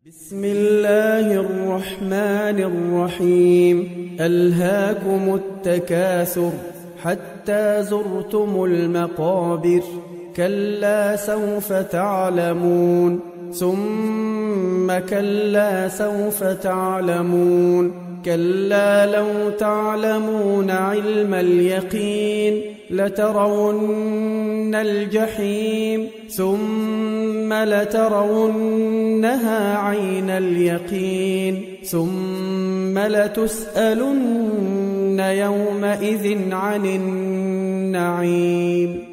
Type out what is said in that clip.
بسم الله الرحمن الرحيم. ألهاكم التكاثر حتى زرتم المقابر، كلا سوف تعلمون ثم كلا سوف تعلمون، كلا لو تعلمون علم اليقين لترون الجحيم ثم لترونها عين اليقين ثم لتسألن يومئذ عن النعيم.